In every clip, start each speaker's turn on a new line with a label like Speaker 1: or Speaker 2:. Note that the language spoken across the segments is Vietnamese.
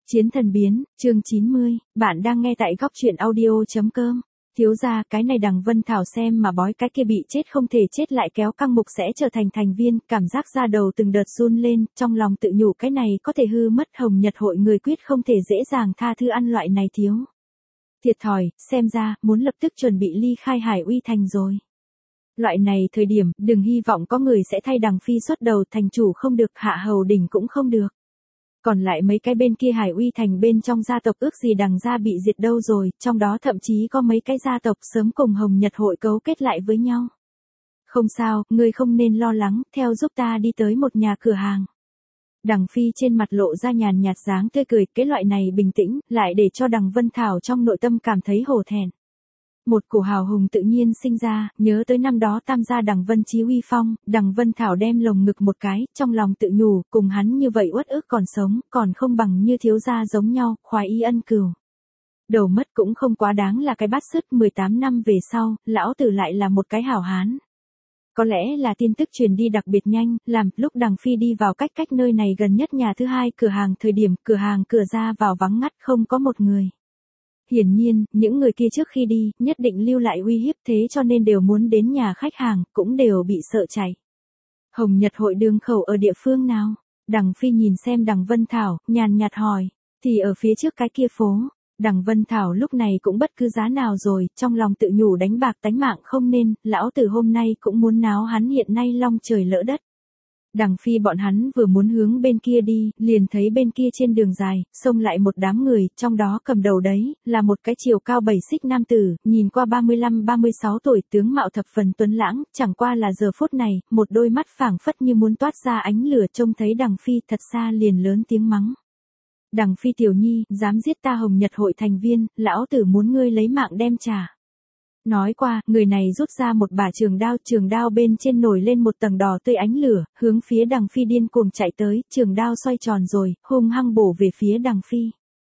Speaker 1: Chiến thần biến, chương 90, bạn đang nghe tại góc truyện audio.com. Thiếu gia, cái này Đằng Vân Thảo xem mà bói cái kia bị chết không thể chết lại kéo căng mục sẽ trở thành thành viên, cảm giác da đầu từng đợt run lên, trong lòng tự nhủ cái này có thể hư mất Hồng Nhật hội người quyết không thể dễ dàng tha thứ ăn loại này thiếu. Thiệt thòi, xem ra, muốn lập tức chuẩn bị ly khai Hải Uy Thành rồi. Loại này thời điểm, đừng hy vọng có người sẽ thay Đằng Phi xuất đầu, thành chủ không được, hạ hầu đỉnh cũng không được. Còn lại mấy cái bên kia Hải Uy Thành bên trong gia tộc ước gì Đằng gia bị diệt đâu rồi, trong đó thậm chí có mấy cái gia tộc sớm cùng Hồng Nhật hội cấu kết lại với nhau. Không sao, ngươi không nên lo lắng, theo giúp ta đi tới một nhà cửa hàng. Đằng Phi trên mặt lộ ra nhàn nhạt dáng tươi cười, cái loại này bình tĩnh, lại để cho Đằng Vân Thảo trong nội tâm cảm thấy hổ thẹn. Một cổ hào hùng tự nhiên sinh ra, nhớ tới năm đó tam gia Đằng Vân Chí uy phong, Đằng Vân Thảo đem lồng ngực một cái, trong lòng tự nhủ, cùng hắn như vậy uất ức còn sống, còn không bằng như thiếu gia giống nhau, khoái y ân cừu. Đầu mất cũng không quá đáng là cái bát sứt, 18 năm về sau, lão tử lại là một cái hảo hán. Có lẽ là tin tức truyền đi đặc biệt nhanh, làm lúc Đằng Phi đi vào cách nơi này gần nhất nhà thứ hai cửa hàng thời điểm cửa hàng cửa ra vào vắng ngắt không có một người. Hiển nhiên, những người kia trước khi đi, nhất định lưu lại uy hiếp thế cho nên đều muốn đến nhà khách hàng, cũng đều bị sợ chạy. Hồng Nhật hội đường khẩu ở địa phương nào? Đằng Phi nhìn xem Đằng Vân Thảo, nhàn nhạt hỏi, thì ở phía trước cái kia phố. Đằng Vân Thảo lúc này cũng bất cứ giá nào rồi, trong lòng tự nhủ đánh bạc tánh mạng không nên, lão tử hôm nay cũng muốn náo hắn hiện nay long trời lỡ đất. Đằng Phi bọn hắn vừa muốn hướng bên kia đi, liền thấy bên kia trên đường dài, xông lại một đám người, trong đó cầm đầu đấy, là một cái chiều cao 7 xích nam tử, nhìn qua 35-36 tuổi, tướng mạo thập phần tuấn lãng, chẳng qua là giờ phút này, một đôi mắt phảng phất như muốn toát ra ánh lửa trông thấy Đằng Phi thật xa liền lớn tiếng mắng. Đằng Phi tiểu nhi, dám giết ta Hồng Nhật hội thành viên, lão tử muốn ngươi lấy mạng đem trả. Nói qua, người này rút ra một bả trường đao bên trên nổi lên một tầng đỏ tươi ánh lửa, hướng phía Đằng Phi điên cuồng chạy tới, trường đao xoay tròn rồi, hung hăng bổ về phía Đằng Phi.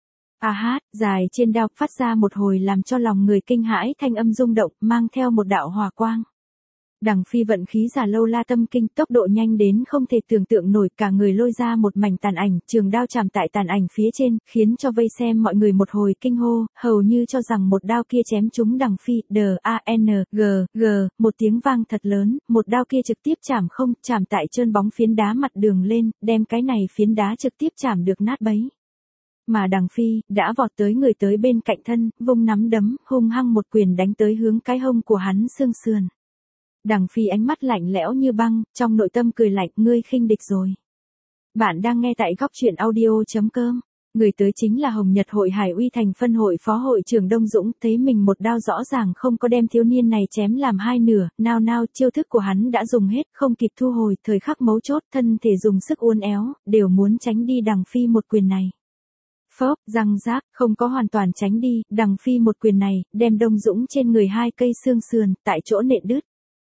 Speaker 1: A hát, dài trên đao phát ra một hồi làm cho lòng người kinh hãi thanh âm rung động, mang theo một đạo hỏa quang. Đằng Phi vận khí giả lâu la tâm kinh, tốc độ nhanh đến không thể tưởng tượng nổi, cả người lôi ra một mảnh tàn ảnh, trường đao chạm tại tàn ảnh phía trên, khiến cho vây xem mọi người một hồi kinh hô, hầu như cho rằng một đao kia chém trúng Đằng Phi, D-A-N-G-G, một tiếng vang thật lớn, một đao kia trực tiếp chạm tại trơn bóng phiến đá mặt đường lên, đem cái này phiến đá trực tiếp chạm được nát bấy. Mà Đằng Phi, đã vọt tới người tới bên cạnh thân, vung nắm đấm, hung hăng một quyền đánh tới hướng cái hông của hắn xương sườn. Đằng Phi ánh mắt lạnh lẽo như băng, trong nội tâm cười lạnh, ngươi khinh địch rồi. Bạn đang nghe tại góc truyện audio.com. Người tới chính là Hồng Nhật hội Hải Uy Thành phân hội phó hội trưởng Đông Dũng, thấy mình một đao rõ ràng không có đem thiếu niên này chém làm hai nửa, nao chiêu thức của hắn đã dùng hết, không kịp thu hồi, thời khắc mấu chốt, thân thể dùng sức uốn éo, đều muốn tránh đi Đằng Phi một quyền này. Phốc, răng rác, không có hoàn toàn tránh đi, Đằng Phi một quyền này, đem Đông Dũng trên người hai cây xương sườn, tại chỗ nện đứt.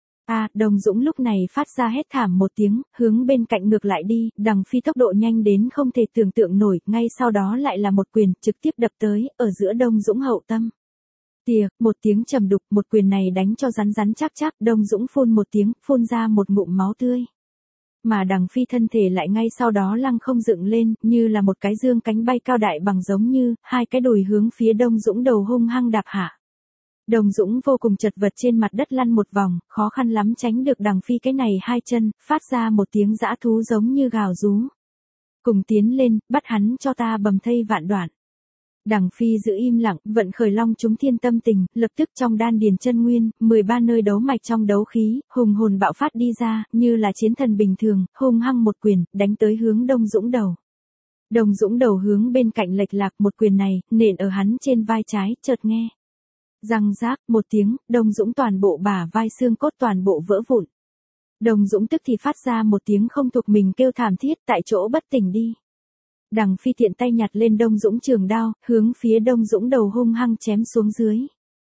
Speaker 1: Đông Dũng lúc này phát ra hét thảm một tiếng, hướng bên cạnh ngược lại đi, Đằng Phi tốc độ nhanh đến không thể tưởng tượng nổi, ngay sau đó lại là một quyền, trực tiếp đập tới, ở giữa Đông Dũng hậu tâm. Tìa, một tiếng trầm đục, một quyền này đánh cho rắn chắc, Đông Dũng phun một tiếng, phun ra một ngụm máu tươi. Mà Đằng Phi thân thể lại ngay sau đó lăng không dựng lên, như là một cái dương cánh bay cao đại bằng giống như, hai cái đùi hướng phía Đông Dũng đầu hung hăng đạp hạ. Đông Dũng vô cùng chật vật trên mặt đất lăn một vòng, khó khăn lắm tránh được Đằng Phi cái này hai chân, phát ra một tiếng dã thú giống như gào rú. Cùng tiến lên, bắt hắn cho ta bầm thây vạn đoạn. Đằng Phi giữ im lặng, vận khởi long chúng thiên tâm tình, lập tức trong đan điền chân nguyên, 13 nơi đấu mạch trong đấu khí, hùng hồn bạo phát đi ra, như là chiến thần bình thường, hung hăng một quyền, đánh tới hướng Đông Dũng đầu. Đông Dũng đầu hướng bên cạnh lệch lạc, một quyền này, nện ở hắn trên vai trái, chợt nghe. Răng rác, một tiếng, Đông Dũng toàn bộ bả vai xương cốt toàn bộ vỡ vụn. Đông Dũng tức thì phát ra một tiếng không thuộc mình kêu thảm thiết, tại chỗ bất tỉnh đi. Đằng Phi tiện tay nhặt lên Đông Dũng trường đao, hướng phía Đông Dũng đầu hung hăng chém xuống dưới.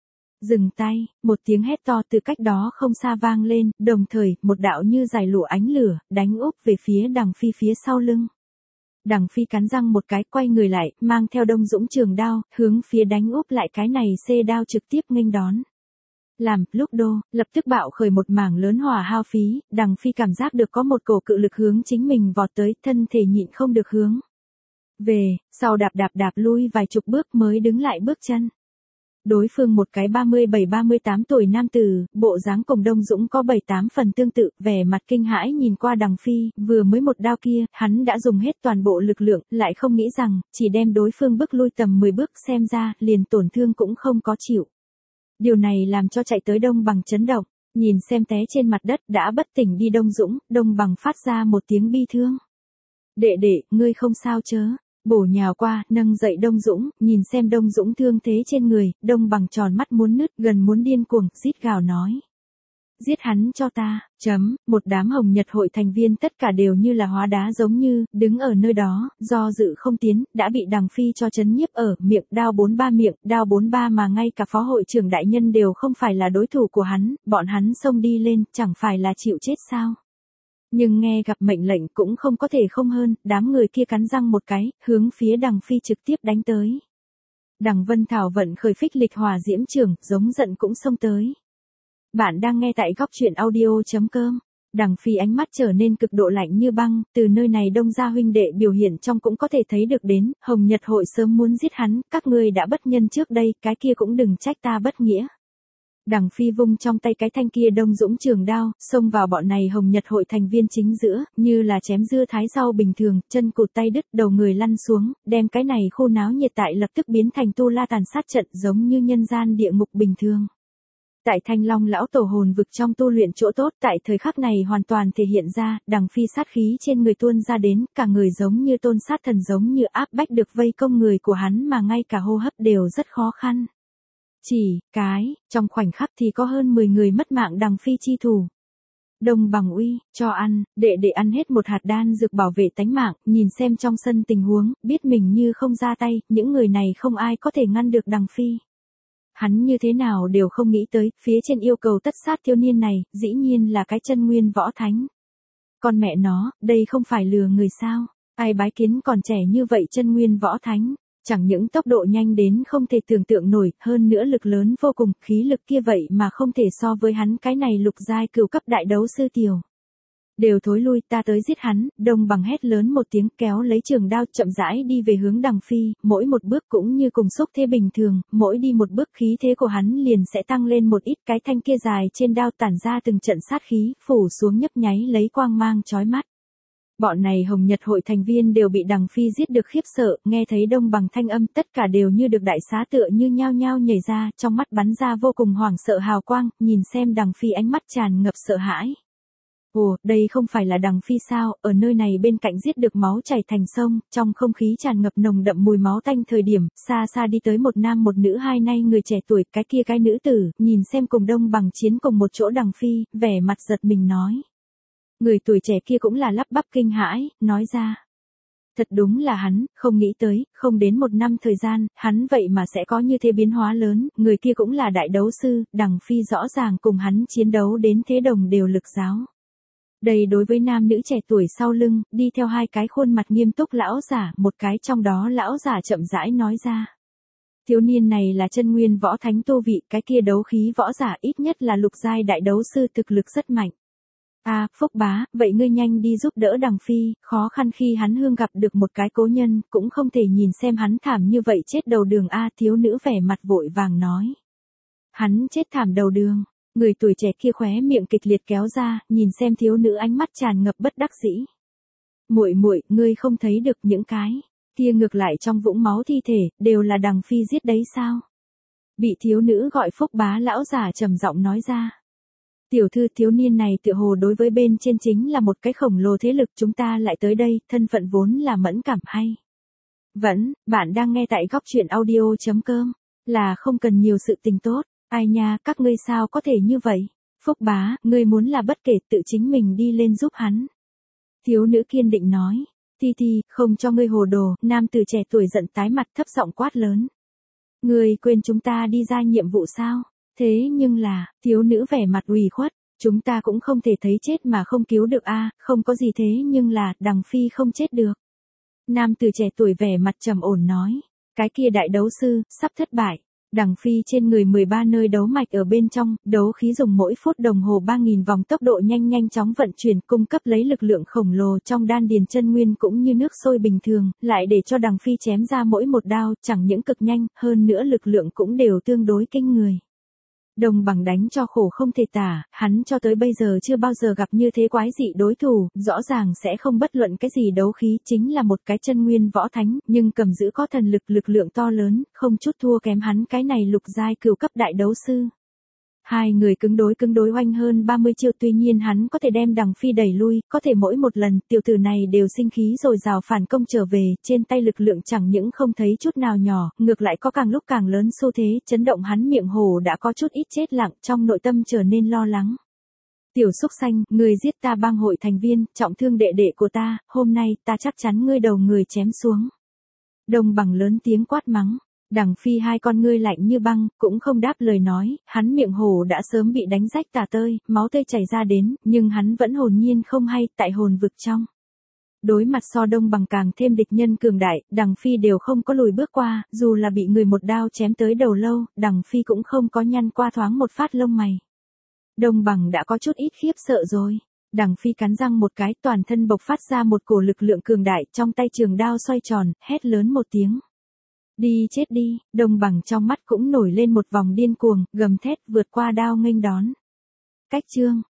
Speaker 1: Dừng tay, một tiếng hét to từ cách đó không xa vang lên, đồng thời, một đạo như giải lụa ánh lửa, đánh úp về phía Đằng Phi phía sau lưng. Đằng Phi cắn răng một cái, quay người lại, mang theo Đông Dũng trường đao, hướng phía đánh úp lại cái này xê đao trực tiếp nghênh đón. Lúc đô, lập tức bạo khởi một mảng lớn hỏa hao phí, Đằng Phi cảm giác được có một cổ cự lực hướng chính mình vọt tới, thân thể nhịn không được hướng Về, sau đạp lui vài chục bước mới đứng lại bước chân. Đối phương một cái 37-38 tuổi nam tử, bộ dáng cùng Đông Dũng có 7-8 phần tương tự, vẻ mặt kinh hãi nhìn qua Đằng Phi, vừa mới một đao kia, hắn đã dùng hết toàn bộ lực lượng, lại không nghĩ rằng, chỉ đem đối phương bước lui tầm 10 bước xem ra, liền tổn thương cũng không có chịu. Điều này làm cho chạy tới Đông Bằng chấn động, nhìn xem té trên mặt đất đã bất tỉnh đi Đông Dũng, Đông Bằng phát ra một tiếng bi thương. Đệ đệ, ngươi không sao chớ. Bổ nhào qua, nâng dậy Đông Dũng, nhìn xem Đông Dũng thương thế trên người, Đông Bằng tròn mắt muốn nứt, gần muốn điên cuồng, rít gào nói. Giết hắn cho ta, một đám Hồng Nhật hội thành viên tất cả đều như là hóa đá giống như, đứng ở nơi đó, do dự không tiến, đã bị Đằng Phi cho chấn nhiếp ở, miệng đao 43 mà ngay cả phó hội trưởng đại nhân đều không phải là đối thủ của hắn, bọn hắn xông đi lên, chẳng phải là chịu chết sao. Nhưng nghe gặp mệnh lệnh cũng không có thể không hơn, đám người kia cắn răng một cái, hướng phía Đằng Phi trực tiếp đánh tới. Đằng Vân Thảo vận khởi phích lịch hỏa diễm trường, giống giận cũng xông tới. Bạn đang nghe tại góc truyện audio.com. Đằng Phi ánh mắt trở nên cực độ lạnh như băng, từ nơi này Đông gia huynh đệ biểu hiện trong cũng có thể thấy được đến, Hồng Nhật hội sớm muốn giết hắn, các ngươi đã bất nhân trước đây, cái kia cũng đừng trách ta bất nghĩa. Đằng Phi vung trong tay cái thanh kia Đông Dũng trường đao, xông vào bọn này Hồng Nhật hội thành viên chính giữa, như là chém dưa thái rau bình thường, chân cụt tay đứt, đầu người lăn xuống, đem cái này khu náo nhiệt tại lập tức biến thành tu la tàn sát trận giống như nhân gian địa ngục bình thường. Tại Thanh Long lão tổ hồn vực trong tu luyện chỗ tốt tại thời khắc này hoàn toàn thể hiện ra, Đằng Phi sát khí trên người tuôn ra đến, cả người giống như tôn sát thần giống như áp bách được vây công người của hắn mà ngay cả hô hấp đều rất khó khăn. Trong khoảnh khắc thì có hơn 10 người mất mạng Đằng Phi chi thủ. Đông Bằng uy, cho ăn, đệ ăn hết một hạt đan dược bảo vệ tánh mạng, nhìn xem trong sân tình huống, biết mình như không ra tay, những người này không ai có thể ngăn được Đằng Phi. Hắn như thế nào đều không nghĩ tới, phía trên yêu cầu tất sát thiếu niên này, dĩ nhiên là cái chân nguyên võ thánh. Con mẹ nó, đây không phải lừa người sao, ai bái kiến còn trẻ như vậy chân nguyên võ thánh. Chẳng những tốc độ nhanh đến không thể tưởng tượng nổi, hơn nữa lực lớn vô cùng, khí lực kia vậy mà không thể so với hắn cái này lục giai cửu cấp đại đấu sư tiểu. Đều thối lui, ta tới giết hắn, Đông Bằng hét lớn một tiếng kéo lấy trường đao chậm rãi đi về hướng Đằng Phi, mỗi một bước cũng như cùng xúc thế bình thường, mỗi đi một bước khí thế của hắn liền sẽ tăng lên một ít, cái thanh kia dài trên đao tản ra từng trận sát khí, phủ xuống nhấp nháy lấy quang mang chói mắt. Bọn này Hồng Nhật hội thành viên đều bị Đằng Phi giết được khiếp sợ, nghe thấy Đông Bằng thanh âm tất cả đều như được đại xá tựa như nhao nhao nhảy ra, trong mắt bắn ra vô cùng hoảng sợ hào quang, nhìn xem Đằng Phi ánh mắt tràn ngập sợ hãi. Ồ, đây không phải là Đằng Phi sao, ở nơi này bên cạnh giết được máu chảy thành sông, trong không khí tràn ngập nồng đậm mùi máu tanh thời điểm, xa xa đi tới một nam một nữ hai nay người trẻ tuổi, cái kia cái nữ tử, nhìn xem cùng Đông Bằng chiến cùng một chỗ Đằng Phi, vẻ mặt giật mình nói. Người tuổi trẻ kia cũng là lắp bắp kinh hãi, nói ra. Thật đúng là hắn, không nghĩ tới, không đến một năm thời gian, hắn vậy mà sẽ có như thế biến hóa lớn, người kia cũng là đại đấu sư, Đằng Phi rõ ràng cùng hắn chiến đấu đến thế đồng đều lực giáo. Đây đối với nam nữ trẻ tuổi sau lưng, đi theo hai cái khuôn mặt nghiêm túc lão giả, một cái trong đó lão giả chậm rãi nói ra. Thiếu niên này là chân nguyên võ thánh tu vị, cái kia đấu khí võ giả ít nhất là lục giai đại đấu sư thực lực rất mạnh. Phúc bá, vậy ngươi nhanh đi giúp đỡ Đằng Phi, khó khăn khi hắn hương gặp được một cái cố nhân, cũng không thể nhìn xem hắn thảm như vậy chết đầu đường thiếu nữ vẻ mặt vội vàng nói. Hắn chết thảm đầu đường, người tuổi trẻ kia khóe miệng kịch liệt kéo ra, nhìn xem thiếu nữ ánh mắt tràn ngập bất đắc dĩ. Muội, ngươi không thấy được những cái kia ngược lại trong vũng máu thi thể, đều là Đằng Phi giết đấy sao? Bị thiếu nữ gọi Phúc bá lão giả trầm giọng nói ra. Tiểu thư, thiếu niên này tựa hồ đối với bên trên chính là một cái khổng lồ thế lực, chúng ta lại tới đây, thân phận vốn là mẫn cảm hay. Bạn đang nghe tại góc truyện audio.com, là không cần nhiều sự tình tốt, ai nha, các ngươi sao có thể như vậy, Phúc bá, ngươi muốn là bất kể tự chính mình đi lên giúp hắn. Thiếu nữ kiên định nói, Thi, không cho ngươi hồ đồ, nam tử trẻ tuổi giận tái mặt thấp giọng quát lớn. Ngươi quên chúng ta đi ra nhiệm vụ sao? Thế nhưng là, thiếu nữ vẻ mặt ủy khuất, chúng ta cũng không thể thấy chết mà không cứu được không có gì thế nhưng là, Đằng Phi không chết được. Nam tử trẻ tuổi vẻ mặt trầm ổn nói, cái kia đại đấu sư, sắp thất bại. Đằng Phi trên người 13 nơi đấu mạch ở bên trong, đấu khí dùng mỗi phút đồng hồ 3.000 vòng tốc độ nhanh chóng vận chuyển cung cấp lấy lực lượng khổng lồ trong đan điền chân nguyên cũng như nước sôi bình thường, lại để cho Đằng Phi chém ra mỗi một đao, chẳng những cực nhanh, hơn nữa lực lượng cũng đều tương đối kinh người. Đồng Bằng đánh cho khổ không thể tả, hắn cho tới bây giờ chưa bao giờ gặp như thế quái dị đối thủ, rõ ràng sẽ không bất luận cái gì đấu khí, chính là một cái chân nguyên võ thánh, nhưng cầm giữ có thần lực lượng to lớn, không chút thua kém hắn cái này lục giai cửu cấp đại đấu sư. Hai người cứng đối oanh hơn 30 chiêu, tuy nhiên hắn có thể đem Đằng Phi đẩy lui, có thể mỗi một lần tiểu tử này đều sinh khí rồi rào phản công trở về, trên tay lực lượng chẳng những không thấy chút nào nhỏ, ngược lại có càng lúc càng lớn xu thế, chấn động hắn miệng hồ đã có chút ít chết lặng, trong nội tâm trở nên lo lắng. Tiểu xúc xanh, người giết ta bang hội thành viên, trọng thương đệ đệ của ta, hôm nay ta chắc chắn ngươi đầu người chém xuống. Đồng Bằng lớn tiếng quát mắng. Đằng Phi hai con ngươi lạnh như băng, cũng không đáp lời nói, hắn miệng hổ đã sớm bị đánh rách tả tơi, máu tươi chảy ra đến, nhưng hắn vẫn hồn nhiên không hay, tại hồn vực trong. Đối mặt so Đông Bằng càng thêm địch nhân cường đại, Đằng Phi đều không có lùi bước qua, dù là bị người một đao chém tới đầu lâu, Đằng Phi cũng không có nhăn qua thoáng một phát lông mày. Đông Bằng đã có chút ít khiếp sợ rồi. Đằng Phi cắn răng một cái, toàn thân bộc phát ra một cổ lực lượng cường đại, trong tay trường đao xoay tròn, hét lớn một tiếng. Đi chết đi, Đồng Bằng trong mắt cũng nổi lên một vòng điên cuồng, gầm thét vượt qua đao nghênh đón. Cách chương